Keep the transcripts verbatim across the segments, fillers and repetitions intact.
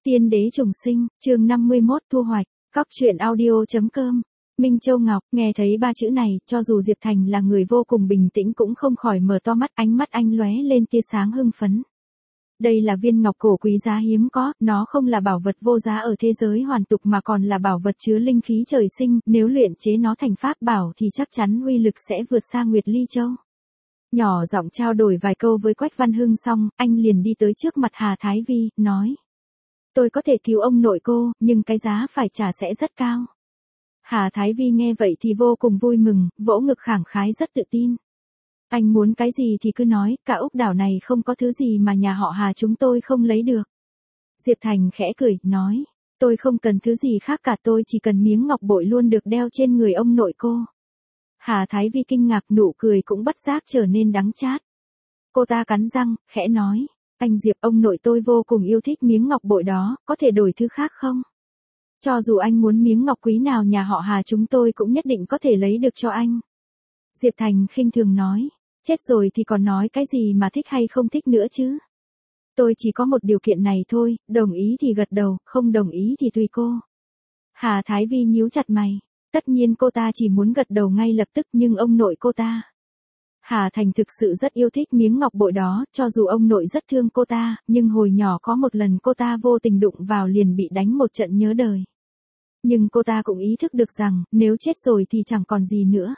Tiên đế trùng sinh, chương năm mươi mốt thu hoạch, cóc truyện audio.com. Minh Châu Ngọc, nghe thấy ba chữ này, cho dù Diệp Thành là người vô cùng bình tĩnh cũng không khỏi mở to mắt, ánh mắt anh lóe lên tia sáng hưng phấn. Đây là viên ngọc cổ quý giá hiếm có, nó không là bảo vật vô giá ở thế giới hoàn tục mà còn là bảo vật chứa linh khí trời sinh, nếu luyện chế nó thành pháp bảo thì chắc chắn uy lực sẽ vượt xa Nguyệt Ly Châu. Nhỏ giọng trao đổi vài câu với Quách Văn Hưng xong, anh liền đi tới trước mặt Hà Thái Vi, nói. Tôi có thể cứu ông nội cô, nhưng cái giá phải trả sẽ rất cao. Hà Thái Vi nghe vậy thì vô cùng vui mừng, vỗ ngực khẳng khái rất tự tin. Anh muốn cái gì thì cứ nói, cả úc đảo này không có thứ gì mà nhà họ Hà chúng tôi không lấy được. Diệp Thành khẽ cười, nói, tôi không cần thứ gì khác cả, tôi chỉ cần miếng ngọc bội luôn được đeo trên người ông nội cô. Hà Thái Vi kinh ngạc, nụ cười cũng bất giác trở nên đắng chát. Cô ta cắn răng, khẽ nói, anh Diệp, ông nội tôi vô cùng yêu thích miếng ngọc bội đó, có thể đổi thứ khác không? Cho dù anh muốn miếng ngọc quý nào nhà họ Hà chúng tôi cũng nhất định có thể lấy được cho anh. Diệp Thành khinh thường nói, chết rồi thì còn nói cái gì mà thích hay không thích nữa chứ. Tôi chỉ có một điều kiện này thôi, đồng ý thì gật đầu, không đồng ý thì tùy cô. Hà Thái Vi nhíu chặt mày, tất nhiên cô ta chỉ muốn gật đầu ngay lập tức, nhưng ông nội cô ta. Hà Thành thực sự rất yêu thích miếng ngọc bội đó, cho dù ông nội rất thương cô ta, nhưng hồi nhỏ có một lần cô ta vô tình đụng vào liền bị đánh một trận nhớ đời. Nhưng cô ta cũng ý thức được rằng, nếu chết rồi thì chẳng còn gì nữa.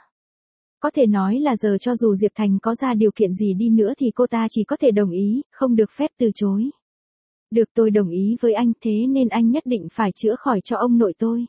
Có thể nói là giờ cho dù Diệp Thành có ra điều kiện gì đi nữa thì cô ta chỉ có thể đồng ý, không được phép từ chối. Được, tôi đồng ý với anh, thế nên anh nhất định phải chữa khỏi cho ông nội tôi.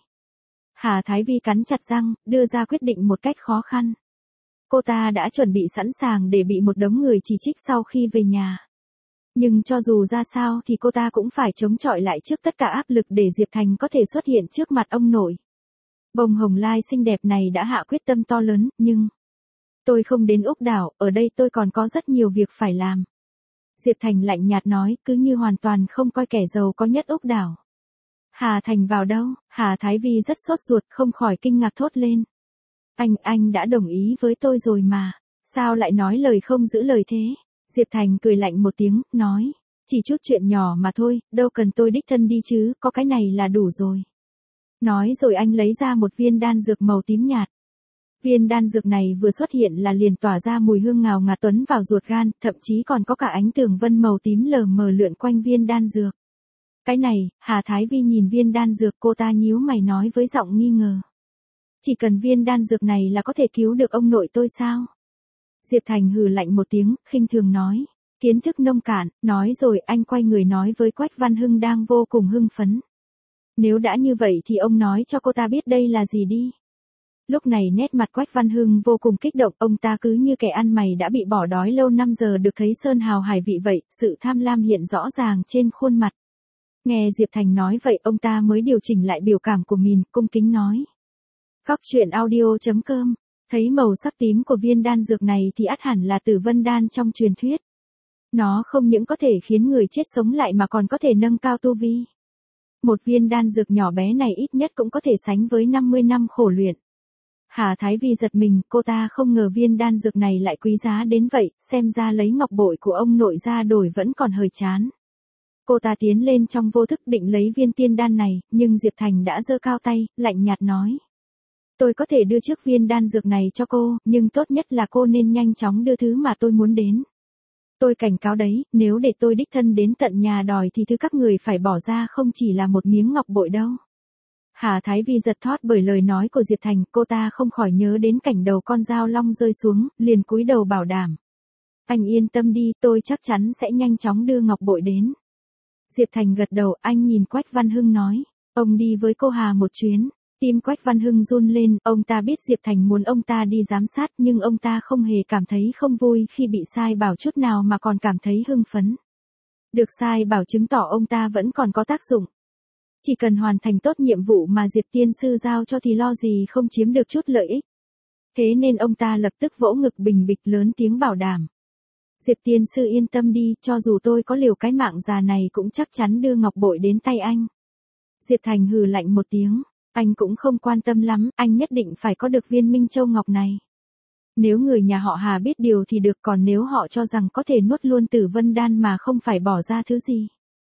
Hà Thái Vi cắn chặt răng, đưa ra quyết định một cách khó khăn. Cô ta đã chuẩn bị sẵn sàng để bị một đống người chỉ trích sau khi về nhà. Nhưng cho dù ra sao thì cô ta cũng phải chống chọi lại trước tất cả áp lực để Diệp Thành có thể xuất hiện trước mặt ông nội. Bông hồng lai xinh đẹp này đã hạ quyết tâm to lớn, nhưng... Tôi không đến úc đảo, ở đây tôi còn có rất nhiều việc phải làm. Diệp Thành lạnh nhạt nói, cứ như hoàn toàn không coi kẻ giàu có nhất úc đảo. Hà Thành vào đâu? Hà Thái Vi rất sốt ruột, không khỏi kinh ngạc thốt lên. Anh, anh đã đồng ý với tôi rồi mà, sao lại nói lời không giữ lời thế? Diệp Thành cười lạnh một tiếng, nói, chỉ chút chuyện nhỏ mà thôi, đâu cần tôi đích thân đi chứ, có cái này là đủ rồi. Nói rồi anh lấy ra một viên đan dược màu tím nhạt. Viên đan dược này vừa xuất hiện là liền tỏa ra mùi hương ngào ngạt tuấn vào ruột gan, thậm chí còn có cả ánh tường vân màu tím lờ mờ lượn quanh viên đan dược. Cái này, Hà Thái Vi nhìn viên đan dược, cô ta nhíu mày nói với giọng nghi ngờ. Chỉ cần viên đan dược này là có thể cứu được ông nội tôi sao? Diệp Thành hừ lạnh một tiếng, khinh thường nói. Kiến thức nông cạn, nói rồi anh quay người nói với Quách Văn Hưng đang vô cùng hưng phấn. Nếu đã như vậy thì ông nói cho cô ta biết đây là gì đi. Lúc này nét mặt Quách Văn Hưng vô cùng kích động, ông ta cứ như kẻ ăn mày đã bị bỏ đói lâu năm giờ được thấy sơn hào hải vị vậy, sự tham lam hiện rõ ràng trên khuôn mặt. Nghe Diệp Thành nói vậy ông ta mới điều chỉnh lại biểu cảm của mình, cung kính nói. Cóc truyện audio.com, thấy màu sắc tím của viên đan dược này thì ắt hẳn là tử vân đan trong truyền thuyết. Nó không những có thể khiến người chết sống lại mà còn có thể nâng cao tu vi. Một viên đan dược nhỏ bé này ít nhất cũng có thể sánh với năm mươi năm khổ luyện. Hà Thái Vi giật mình, cô ta không ngờ viên đan dược này lại quý giá đến vậy, xem ra lấy ngọc bội của ông nội ra đổi vẫn còn hơi chán. Cô ta tiến lên trong vô thức định lấy viên tiên đan này, nhưng Diệp Thành đã giơ cao tay, lạnh nhạt nói. Tôi có thể đưa trước viên đan dược này cho cô, nhưng tốt nhất là cô nên nhanh chóng đưa thứ mà tôi muốn đến. Tôi cảnh cáo đấy, nếu để tôi đích thân đến tận nhà đòi thì thứ các người phải bỏ ra không chỉ là một miếng ngọc bội đâu. Hà Thái Vi giật thót bởi lời nói của Diệp Thành, cô ta không khỏi nhớ đến cảnh đầu con dao long rơi xuống, liền cúi đầu bảo đảm. Anh yên tâm đi, tôi chắc chắn sẽ nhanh chóng đưa ngọc bội đến. Diệp Thành gật đầu, anh nhìn Quách Văn Hưng nói, ông đi với cô Hà một chuyến. Tim Quách Văn Hưng run lên, ông ta biết Diệp Thành muốn ông ta đi giám sát nhưng ông ta không hề cảm thấy không vui khi bị sai bảo chút nào mà còn cảm thấy hưng phấn. Được sai bảo chứng tỏ ông ta vẫn còn có tác dụng. Chỉ cần hoàn thành tốt nhiệm vụ mà Diệp Tiên Sư giao cho thì lo gì không chiếm được chút lợi ích. Thế nên ông ta lập tức vỗ ngực bình bịch lớn tiếng bảo đảm. Diệp Tiên Sư yên tâm đi, cho dù tôi có liều cái mạng già này cũng chắc chắn đưa ngọc bội đến tay anh. Diệp Thành hừ lạnh một tiếng. Anh cũng không quan tâm lắm, anh nhất định phải có được viên Minh Châu Ngọc này. Nếu người nhà họ Hà biết điều thì được, còn nếu họ cho rằng có thể nuốt luôn tử vân đan mà không phải bỏ ra thứ gì.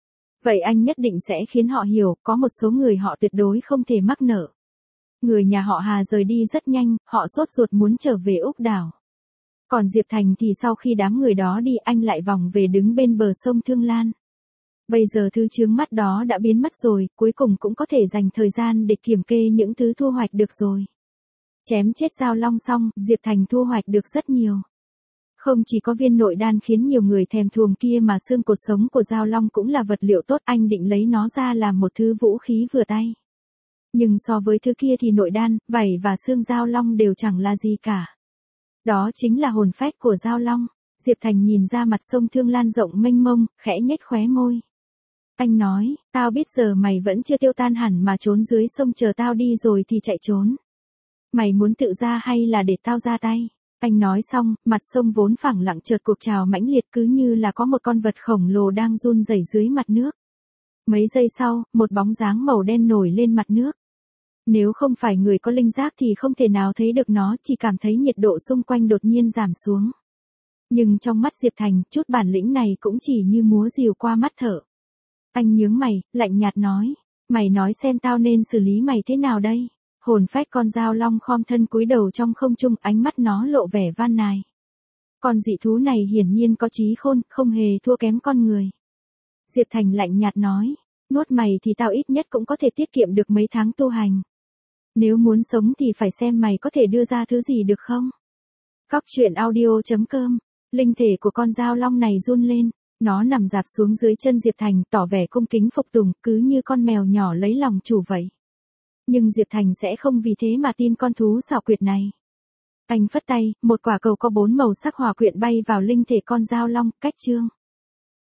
Vậy anh nhất định sẽ khiến họ hiểu, có một số người họ tuyệt đối không thể mắc nợ. Người nhà họ Hà rời đi rất nhanh, họ sốt ruột muốn trở về Úc đảo. Còn Diệp Thành thì sau khi đám người đó đi anh lại vòng về đứng bên bờ sông Thương Lan. Bây giờ thứ chướng mắt đó đã biến mất rồi, cuối cùng cũng có thể dành thời gian để kiểm kê những thứ thu hoạch được rồi. Chém chết Giao Long xong, Diệp Thành thu hoạch được rất nhiều. Không chỉ có viên nội đan khiến nhiều người thèm thuồng kia mà xương cột sống của Giao Long cũng là vật liệu tốt, anh định lấy nó ra làm một thứ vũ khí vừa tay. Nhưng so với thứ kia thì nội đan, vảy và xương Giao Long đều chẳng là gì cả. Đó chính là hồn phách của Giao Long. Diệp Thành nhìn ra mặt sông Thương Lan rộng mênh mông, khẽ nhếch khóe môi. Anh nói, tao biết giờ mày vẫn chưa tiêu tan hẳn mà trốn dưới sông chờ tao đi rồi thì chạy trốn. Mày muốn tự ra hay là để tao ra tay? Anh nói xong, mặt sông vốn phẳng lặng chợt cuộc trào mãnh liệt cứ như là có một con vật khổng lồ đang run rẩy dưới mặt nước. Mấy giây sau, một bóng dáng màu đen nổi lên mặt nước. Nếu không phải người có linh giác thì không thể nào thấy được nó, chỉ cảm thấy nhiệt độ xung quanh đột nhiên giảm xuống. Nhưng trong mắt Diệp Thành, chút bản lĩnh này cũng chỉ như múa rìu qua mắt thở. Anh nhướng mày, lạnh nhạt nói, mày nói xem tao nên xử lý mày thế nào đây? Hồn phách con Giao Long khom thân cúi đầu trong không trung, ánh mắt nó lộ vẻ van nài. Con dị thú này hiển nhiên có trí khôn, không hề thua kém con người. Diệp Thành lạnh nhạt nói, nuốt mày thì tao ít nhất cũng có thể tiết kiệm được mấy tháng tu hành. Nếu muốn sống thì phải xem mày có thể đưa ra thứ gì được không? Cóc truyện audio chấm com. Linh thể của con Giao Long này run lên, nó nằm dạp xuống dưới chân Diệp Thành, tỏ vẻ cung kính phục tùng, cứ như con mèo nhỏ lấy lòng chủ vậy. Nhưng Diệp Thành sẽ không vì thế mà tin con thú xảo quyệt này. Anh phất tay, một quả cầu có bốn màu sắc hòa quyện bay vào linh thể con Giao Long, cách chương.